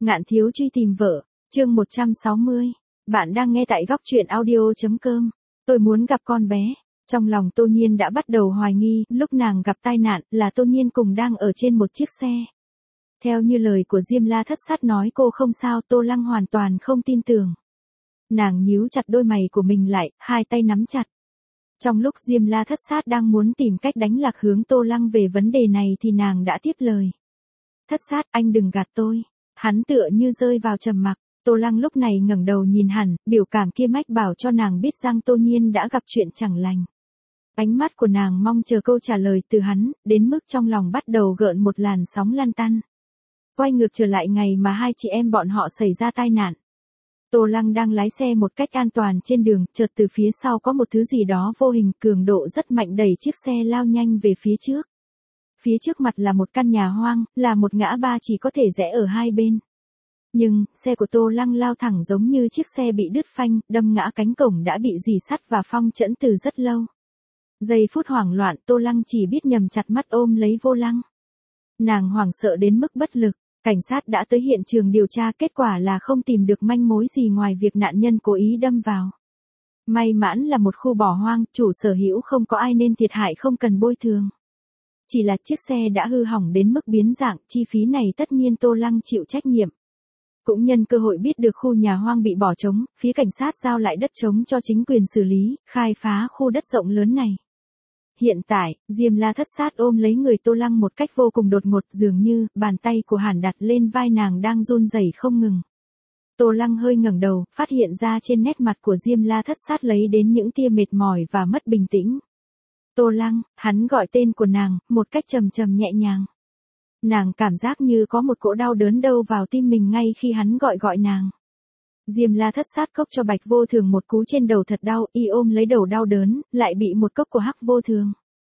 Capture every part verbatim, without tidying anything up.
Ngạn thiếu truy tìm vợ, chương một trăm sáu mươi. Bạn đang nghe tại góc truyện audio.com. Tôi muốn gặp con bé. Trong lòng Tô Nhiên đã bắt đầu hoài nghi, lúc nàng gặp tai nạn là Tô Nhiên cùng đang ở trên một chiếc xe. Theo như lời của Diêm La Thất Sát nói cô không sao, Tô Lăng hoàn toàn không tin tưởng. Nàng nhíu chặt đôi mày của mình lại, hai tay nắm chặt. Trong lúc Diêm La Thất Sát đang muốn tìm cách đánh lạc hướng Tô Lăng về vấn đề này thì nàng đã tiếp lời. Thất Sát, anh đừng gạt tôi. Hắn tựa như rơi vào trầm mặc. Tô Lăng lúc này ngẩng đầu nhìn hẳn, biểu cảm kia mách bảo cho nàng biết rằng Tô Nhiên đã gặp chuyện chẳng lành. Ánh mắt của nàng mong chờ câu trả lời từ hắn, đến mức trong lòng bắt đầu gợn một làn sóng lăn tăn. Quay ngược trở lại ngày mà hai chị em bọn họ xảy ra tai nạn. Tô Lăng đang lái xe một cách an toàn trên đường, chợt từ phía sau có một thứ gì đó vô hình cường độ rất mạnh đẩy chiếc xe lao nhanh về phía trước. Phía trước mặt là một căn nhà hoang, là một ngã ba chỉ có thể rẽ ở hai bên. Nhưng, xe của Tô Lăng lao thẳng giống như chiếc xe bị đứt phanh, đâm ngã cánh cổng đã bị rì sắt và phong trẫn từ rất lâu. Giây phút hoảng loạn, Tô Lăng chỉ biết nhầm chặt mắt ôm lấy vô lăng. Nàng hoảng sợ đến mức bất lực, cảnh sát đã tới hiện trường điều tra, kết quả là không tìm được manh mối gì ngoài việc nạn nhân cố ý đâm vào. May mắn là một khu bỏ hoang, chủ sở hữu không có ai nên thiệt hại không cần bồi thường. Chỉ là chiếc xe đã hư hỏng đến mức biến dạng, chi phí này tất nhiên Tô Lăng chịu trách nhiệm. Cũng nhân cơ hội biết được khu nhà hoang bị bỏ trống, phía cảnh sát giao lại đất trống cho chính quyền xử lý, khai phá khu đất rộng lớn này. Hiện tại, Diêm La Thất Sát ôm lấy người Tô Lăng một cách vô cùng đột ngột, dường như bàn tay của hắn đặt lên vai nàng đang run rẩy không ngừng. Tô Lăng hơi ngẩng đầu, phát hiện ra trên nét mặt của Diêm La Thất Sát lấy đến những tia mệt mỏi và mất bình tĩnh. Tô Lăng, hắn gọi tên của nàng, một cách trầm trầm nhẹ nhàng. Nàng cảm giác như có một cỗ đau đớn đâu vào tim mình ngay khi hắn gọi gọi nàng. Diêm La Thất Sát cốc cho Bạch Vô Thường một cú trên đầu thật đau, y ôm lấy đầu đau đớn, lại bị một cốc của Hắc Vô Thường.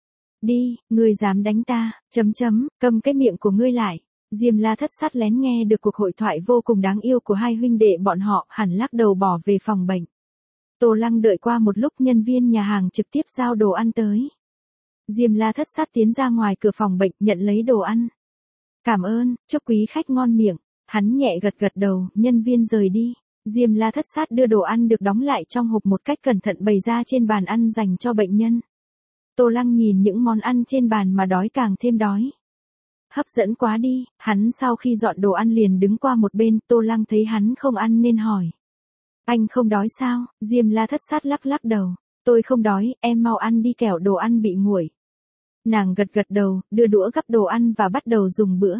Đi, ngươi dám đánh ta, chấm chấm, cầm cái miệng của ngươi lại. Diêm La Thất Sát lén nghe được cuộc hội thoại vô cùng đáng yêu của hai huynh đệ bọn họ, hẳn lắc đầu bỏ về phòng bệnh. Tô Lăng đợi qua một lúc, nhân viên nhà hàng trực tiếp giao đồ ăn tới. Diêm La Thất Sát tiến ra ngoài cửa phòng bệnh, nhận lấy đồ ăn. Cảm ơn, chúc quý khách ngon miệng. Hắn nhẹ gật gật đầu, nhân viên rời đi. Diêm La Thất Sát đưa đồ ăn được đóng lại trong hộp một cách cẩn thận bày ra trên bàn ăn dành cho bệnh nhân. Tô Lăng nhìn những món ăn trên bàn mà đói càng thêm đói. Hấp dẫn quá đi, hắn sau khi dọn đồ ăn liền đứng qua một bên, Tô Lăng thấy hắn không ăn nên hỏi. Anh không đói sao? Diêm La Thất Sát lắc lắc đầu. Tôi không đói, em mau ăn đi kẻo đồ ăn bị nguội. Nàng gật gật đầu, đưa đũa gắp đồ ăn và bắt đầu dùng bữa.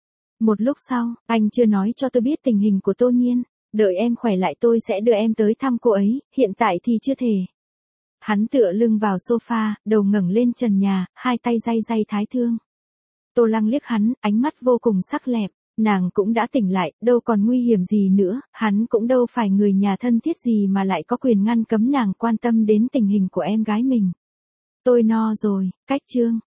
Một lúc sau, anh chưa nói cho tôi biết tình hình của Tô Nhiên. Đợi em khỏe lại tôi sẽ đưa em tới thăm cô ấy, hiện tại thì chưa thể. Hắn tựa lưng vào sofa, đầu ngẩng lên trần nhà, hai tay day day thái thương. Tô Lăng liếc hắn, ánh mắt vô cùng sắc lẹp. Nàng cũng đã tỉnh lại, đâu còn nguy hiểm gì nữa, hắn cũng đâu phải người nhà thân thiết gì mà lại có quyền ngăn cấm nàng quan tâm đến tình hình của em gái mình. Tôi no rồi, cách chương.